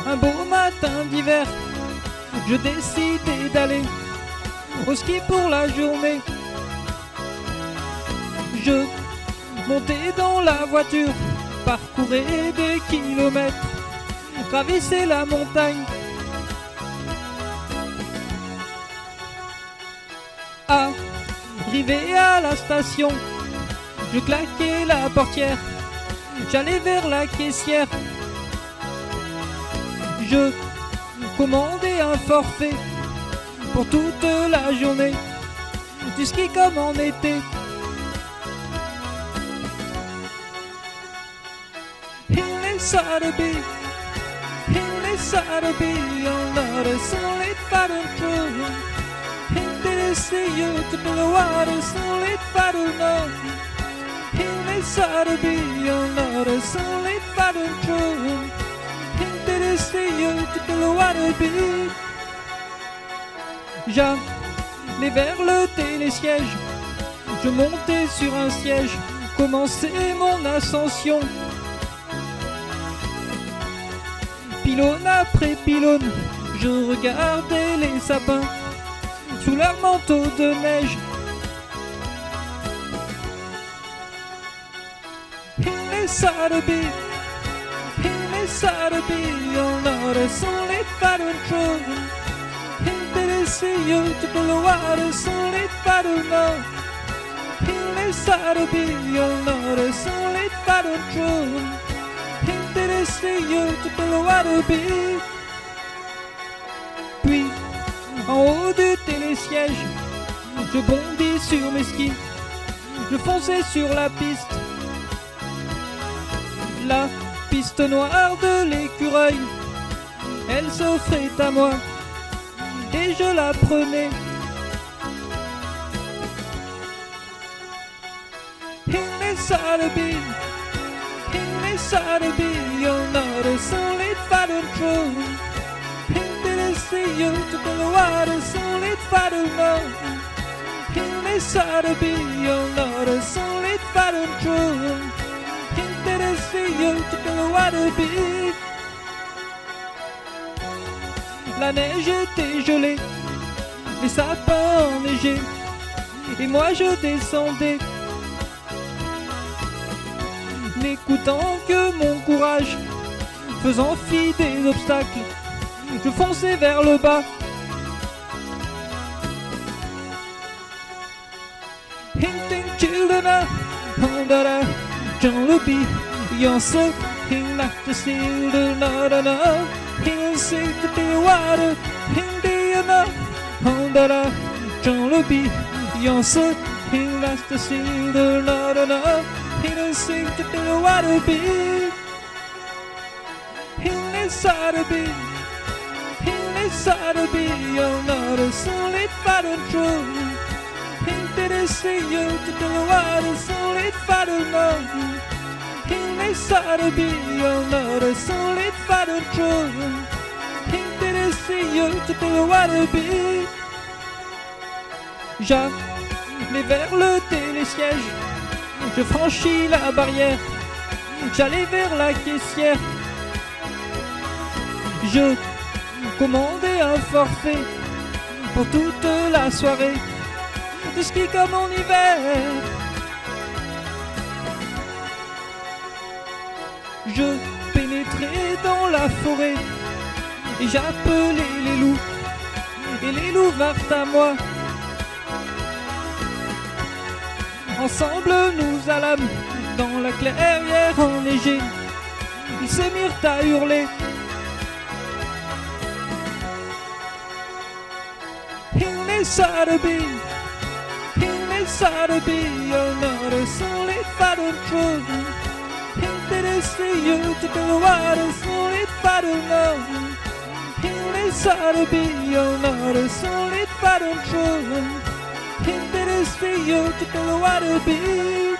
Un beau matin d'hiver, je décidai d'aller au ski pour la journée. Je montais dans la voiture, parcourais des kilomètres, gravissais la montagne. Arrivé à la station, je claquais la portière, j'allais vers la caissière. Je commandais un forfait pour toute la journée, du ski comme en été. Saturday, on a solid fighting through. Did see you to the water, solid fighting no. Saturday, on a solid fighting through. Did see you to the water, be. J'allais vers le télésiège, je montais sur un siège, commençais mon ascension. Pylône après pylône, je regardais les sapins sous leur manteau de neige. Saturday, on a solid fighting through. Did see you to the water, solid fighting now. Saturday, on a solid fighting through. Did see you to the water, be. Puis, en haut du télésiège, je bondis sur mes skis, je fonçais sur la piste. La piste noire de l'écureuil, elle s'offrait à moi, et je la prenais. Saturday, on a solid fighting through. Did see you to the water, solid fighting now. Saturday, on a solid fighting through. Did see you to the water, be. La neige était gelée, les sapins enneigés, et moi je descendais, n'écoutant que mon courage, faisant fi des obstacles, je fonçais vers le bas. Hinting children under a canopy, you're so in like the seal, no. He'll sing to the water, Indiana, under a canopy, you're so in like the seal, no. He'll sing to the water, be. Saturday, you're not a solid fighting true. Did see you to the water, solid fighting no. Saturday, you're not a solid fighting true. Did see you to the water, be. J'allais vers le télésiège, je franchis la barrière, j'allais vers la caissière. Je commandais un forfait pour toute la soirée, de ski comme en hiver. Je pénétrais dans la forêt et j'appelais les loups, et les loups vinrent à moi. Ensemble nous allâmes dans la clairière enneigée, ils se mirent à hurler. Saturday, you're not a solid fighting true. Did see you to the water, solid fighting no. Saturday, you're not a solid fighting true. Did see you to the water, be.